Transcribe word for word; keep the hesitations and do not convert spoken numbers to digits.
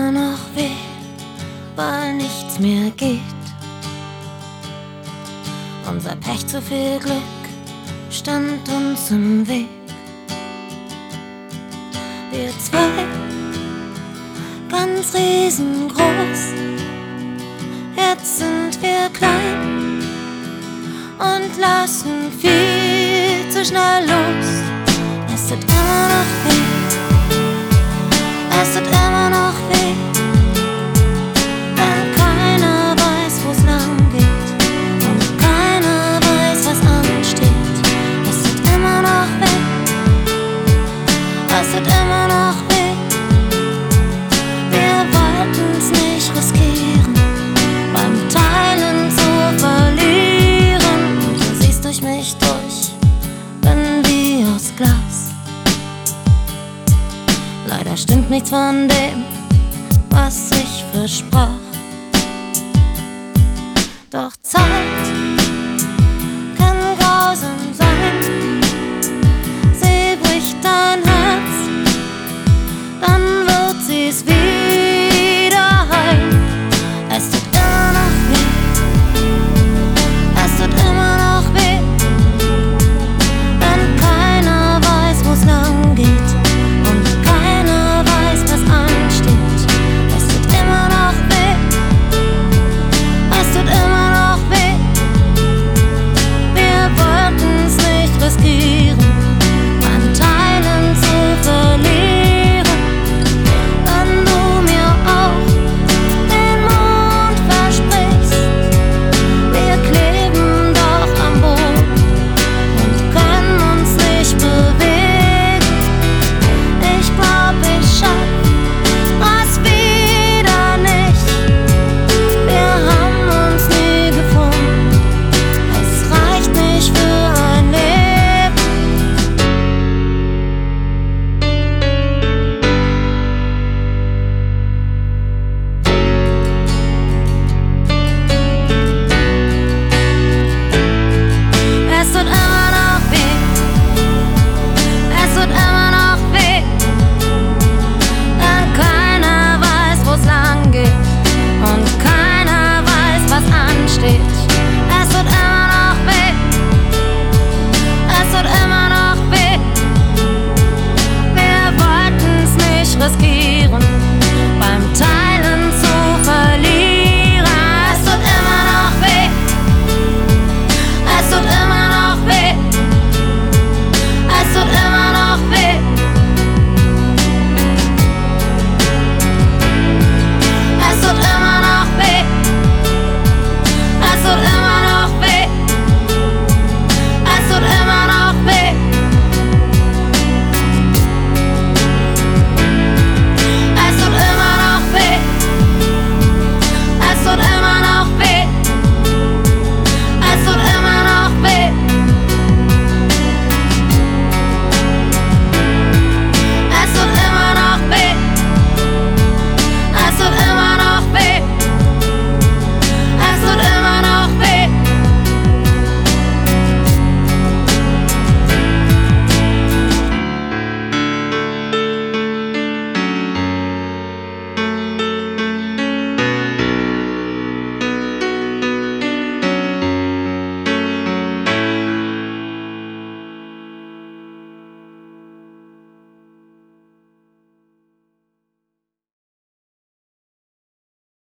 immer noch weh, weil nichts mehr geht. Unser Pech, zu viel Glück stand uns im Weg. Wir zwei, ganz riesengroß, jetzt sind wir klein und lassen viel zu schnell los. Es tut immer noch weh, es tut immer noch weh, denn keiner weiß, wo's lang geht und keiner weiß, was ansteht. Es tut immer noch weh, es tut immer noch weh. Wir wollten's nicht riskieren, beim Teilen zu verlieren. Und du siehst durch mich durch, bin wie aus Glas. Leider stimmt nichts von dem, was ich versprach. Doch Zeit